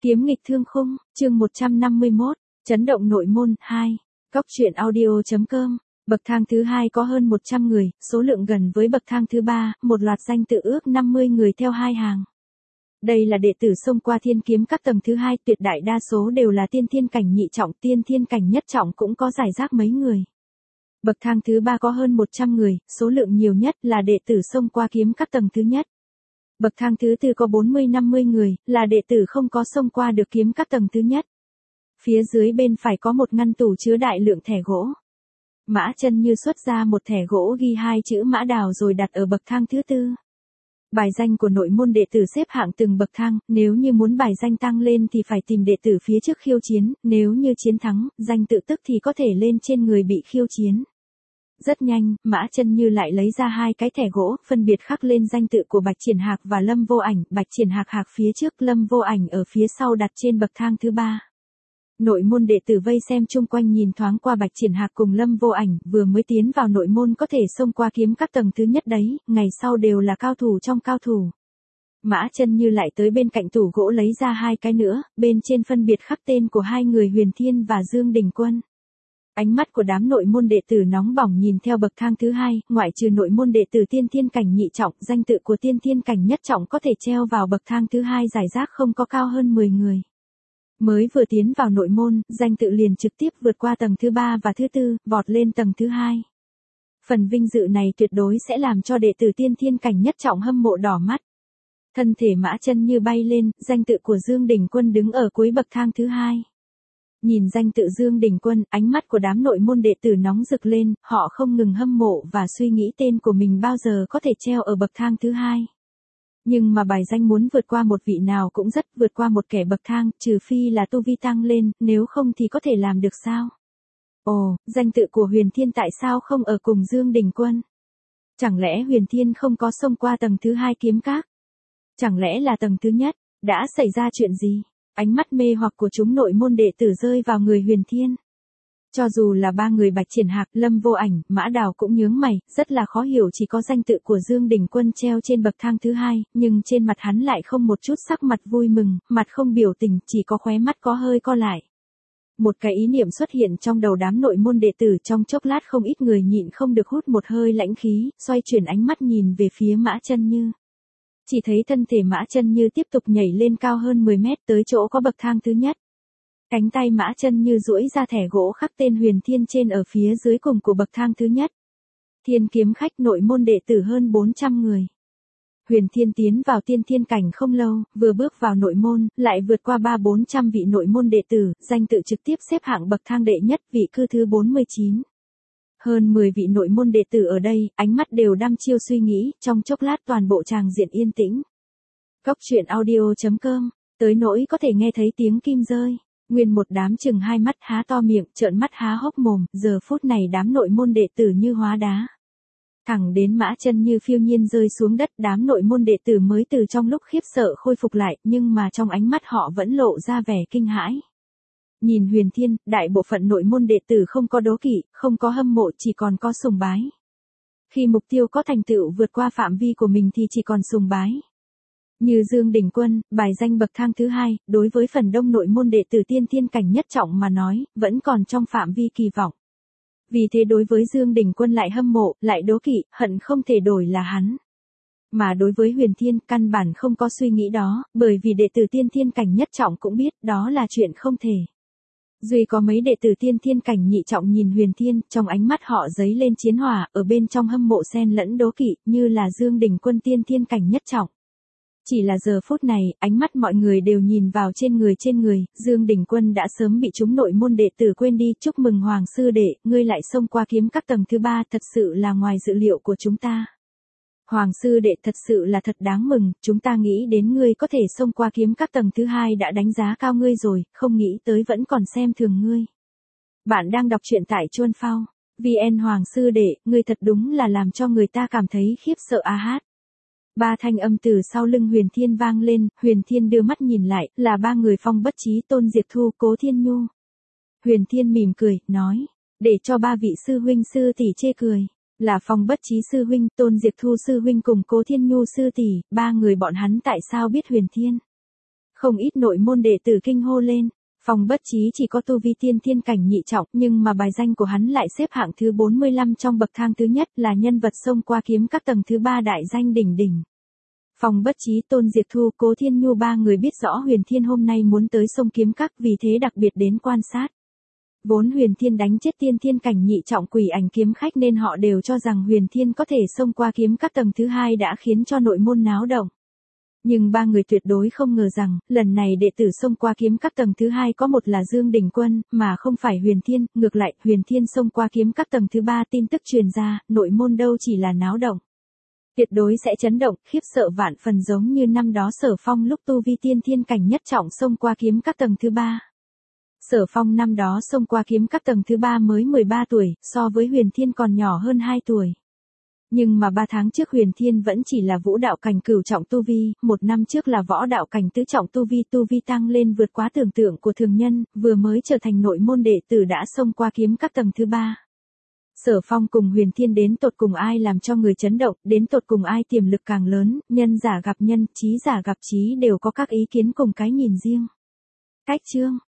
Kiếm nghịch thương khung, chương 151, chấn động nội môn 2. Góc truyện audio.com. Bậc thang thứ 2 có hơn 100 người, số lượng gần với bậc thang thứ 3, một loạt danh tự ước 50 người theo hai hàng. Đây là đệ tử xông qua thiên kiếm các tầng thứ 2, tuyệt đại đa số đều là tiên thiên cảnh nhị trọng, tiên thiên cảnh nhất trọng cũng có rải rác mấy người. Bậc thang thứ 3 có hơn 100 người, số lượng nhiều nhất là đệ tử xông qua kiếm các tầng thứ nhất. Bậc thang thứ 4 có 40-50 người, là đệ tử không có xông qua được kiếm các tầng thứ nhất. Phía dưới bên phải có một ngăn tủ chứa đại lượng thẻ gỗ. Mã Chân Như xuất ra một thẻ gỗ ghi hai chữ Mã Đào rồi đặt ở bậc thang thứ 4. Bài danh của nội môn đệ tử xếp hạng từng bậc thang, nếu như muốn bài danh tăng lên thì phải tìm đệ tử phía trước khiêu chiến, nếu như chiến thắng, danh tự tức thì có thể lên trên người bị khiêu chiến. Rất nhanh, Mã Chân Như lại lấy ra hai cái thẻ gỗ, phân biệt khắc lên danh tự của Bạch Triển Hạc và Lâm Vô Ảnh, Bạch Triển Hạc phía trước, Lâm Vô Ảnh ở phía sau đặt trên bậc thang thứ 3. Nội môn đệ tử vây xem chung quanh nhìn thoáng qua Bạch Triển Hạc cùng Lâm Vô Ảnh, vừa mới tiến vào nội môn có thể xông qua kiếm các tầng thứ nhất đấy, ngày sau đều là cao thủ trong cao thủ. Mã Chân Như lại tới bên cạnh tủ gỗ lấy ra hai cái nữa, bên trên phân biệt khắc tên của hai người Huyền Thiên và Dương Đình Quân. Ánh mắt của đám nội môn đệ tử nóng bỏng nhìn theo bậc thang thứ 2, ngoại trừ nội môn đệ tử tiên thiên cảnh nhị trọng, danh tự của tiên thiên cảnh nhất trọng có thể treo vào bậc thang thứ 2 giải rác không có cao hơn 10 người. Mới vừa tiến vào nội môn, danh tự liền trực tiếp vượt qua tầng thứ 3 và thứ 4, vọt lên tầng thứ 2. Phần vinh dự này tuyệt đối sẽ làm cho đệ tử tiên thiên cảnh nhất trọng hâm mộ đỏ mắt. Thân thể Mã Chân Như bay lên, danh tự của Dương Đình Quân đứng ở cuối bậc thang thứ 2. Nhìn danh tự Dương Đình Quân, ánh mắt của đám nội môn đệ tử nóng rực lên, họ không ngừng hâm mộ và suy nghĩ tên của mình bao giờ có thể treo ở bậc thang thứ 2. Nhưng mà bài danh muốn vượt qua một vị nào cũng rất vượt qua một kẻ bậc thang, trừ phi là tu vi tăng lên, nếu không thì có thể làm được sao? Ồ, danh tự của Huyền Thiên tại sao không ở cùng Dương Đình Quân? Chẳng lẽ Huyền Thiên không có xông qua tầng thứ 2 kiếm các? Chẳng lẽ là tầng thứ nhất? Đã xảy ra chuyện gì? Ánh mắt mê hoặc của chúng nội môn đệ tử rơi vào người Huyền Thiên. Cho dù là ba người Bạch Triển Hạc, Lâm Vô Ảnh, Mã Đào cũng nhướng mày, rất là khó hiểu chỉ có danh tự của Dương Đình Quân treo trên bậc thang thứ 2, nhưng trên mặt hắn lại không một chút sắc mặt vui mừng, mặt không biểu tình, chỉ có khóe mắt có hơi co lại. Một cái ý niệm xuất hiện trong đầu đám nội môn đệ tử, trong chốc lát không ít người nhịn không được hút một hơi lãnh khí, xoay chuyển ánh mắt nhìn về phía Mã Chân Như. Chỉ thấy thân thể Mã Chân Như tiếp tục nhảy lên cao hơn 10 mét tới chỗ có bậc thang thứ nhất. Cánh tay Mã Chân Như duỗi ra thẻ gỗ khắc tên Huyền Thiên trên ở phía dưới cùng của bậc thang thứ nhất. Thiên kiếm khách nội môn đệ tử hơn 400 người. Huyền Thiên tiến vào tiên thiên cảnh không lâu, vừa bước vào nội môn, lại vượt qua 300-400 vị nội môn đệ tử, danh tự trực tiếp xếp hạng bậc thang đệ nhất, vị cư thứ 49. Hơn 10 vị nội môn đệ tử ở đây, ánh mắt đều đăm chiêu suy nghĩ, trong chốc lát toàn bộ tràng diện yên tĩnh. Góc truyện audio.com, tới nỗi có thể nghe thấy tiếng kim rơi. Nguyên một đám chừng hai mắt há to miệng, trợn mắt há hốc mồm, giờ phút này đám nội môn đệ tử như hóa đá. Thẳng đến Mã Chân Như phiêu nhiên rơi xuống đất, đám nội môn đệ tử mới từ trong lúc khiếp sợ khôi phục lại, nhưng mà trong ánh mắt họ vẫn lộ ra vẻ kinh hãi. Nhìn Huyền Thiên, đại bộ phận nội môn đệ tử không có đố kỵ, không có hâm mộ, chỉ còn có sùng bái. Khi mục tiêu có thành tựu vượt qua phạm vi của mình thì chỉ còn sùng bái. Như Dương Đình Quân, bài danh bậc thang thứ 2, đối với phần đông nội môn đệ tử tiên thiên cảnh nhất trọng mà nói, vẫn còn trong phạm vi kỳ vọng. Vì thế đối với Dương Đình Quân lại hâm mộ, lại đố kỵ, hận không thể đổi là hắn. Mà đối với Huyền Thiên, căn bản không có suy nghĩ đó, bởi vì đệ tử tiên thiên cảnh nhất trọng cũng biết đó là chuyện không thể. Duy có mấy đệ tử tiên thiên cảnh nhị trọng nhìn Huyền Thiên, trong ánh mắt họ dấy lên chiến hỏa, ở bên trong hâm mộ xen lẫn đố kỵ, như là Dương Đình Quân tiên thiên cảnh nhất trọng. Chỉ là giờ phút này, ánh mắt mọi người đều nhìn vào trên người, Dương Đình Quân đã sớm bị chúng nội môn đệ tử quên đi, chúc mừng Hoàng sư đệ, ngươi lại xông qua kiếm các tầng thứ 3, thật sự là ngoài dự liệu của chúng ta. Hoàng sư đệ thật sự là thật đáng mừng, chúng ta nghĩ đến ngươi có thể xông qua kiếm các tầng thứ 2 đã đánh giá cao ngươi rồi, không nghĩ tới vẫn còn xem thường ngươi. Bạn đang đọc truyện tại Chuan Phao, VN. Hoàng sư đệ, ngươi thật đúng là làm cho người ta cảm thấy khiếp sợ a hát. Ba thanh âm từ sau lưng Huyền Thiên vang lên, Huyền Thiên đưa mắt nhìn lại, là ba người Phong Bất Chí, Tôn Diệp Thu, Cố Thiên Nhu. Huyền Thiên mỉm cười, nói, để cho ba vị sư huynh sư tỷ chê cười. Là Phong Bất Chí sư huynh, Tôn Diệp Thu sư huynh cùng Cố Thiên Nhu sư tỷ, ba người bọn hắn tại sao biết Huyền Thiên? Không ít nội môn đệ tử kinh hô lên. Phong Bất Chí chỉ có tu vi tiên thiên cảnh nhị trọng, nhưng mà bài danh của hắn lại xếp hạng thứ 45 trong bậc thang thứ nhất, là nhân vật xông qua kiếm các tầng thứ 3 đại danh đỉnh đỉnh. Phong Bất Chí, Tôn Diệp Thu, Cố Thiên Nhu ba người biết rõ Huyền Thiên hôm nay muốn tới sông kiếm các, vì thế đặc biệt đến quan sát. Vốn Huyền Thiên đánh chết tiên thiên cảnh nhị trọng Quỷ Ảnh kiếm khách nên họ đều cho rằng Huyền Thiên có thể xông qua kiếm các tầng thứ 2 đã khiến cho nội môn náo động. Nhưng ba người tuyệt đối không ngờ rằng, lần này đệ tử xông qua kiếm các tầng thứ 2 có một là Dương Đình Quân, mà không phải Huyền Thiên, ngược lại, Huyền Thiên xông qua kiếm các tầng thứ 3 tin tức truyền ra, nội môn đâu chỉ là náo động. Tuyệt đối sẽ chấn động, khiếp sợ vạn phần giống như năm đó Sở Phong lúc tu vi tiên thiên cảnh nhất trọng xông qua kiếm các tầng thứ 3. Sở Phong năm đó xông qua kiếm các tầng thứ 3 mới 13 tuổi, so với Huyền Thiên còn nhỏ hơn 2 tuổi. Nhưng mà 3 tháng trước Huyền Thiên vẫn chỉ là vũ đạo cảnh cửu trọng tu vi, 1 năm trước là võ đạo cảnh tứ trọng tu vi tăng lên vượt quá tưởng tượng của thường nhân, vừa mới trở thành nội môn đệ tử đã xông qua kiếm các tầng thứ 3. Sở Phong cùng Huyền Thiên đến tột cùng ai làm cho người chấn động, đến tột cùng ai tiềm lực càng lớn, nhân giả gặp nhân, trí giả gặp trí đều có các ý kiến cùng cái nhìn riêng. Cách chương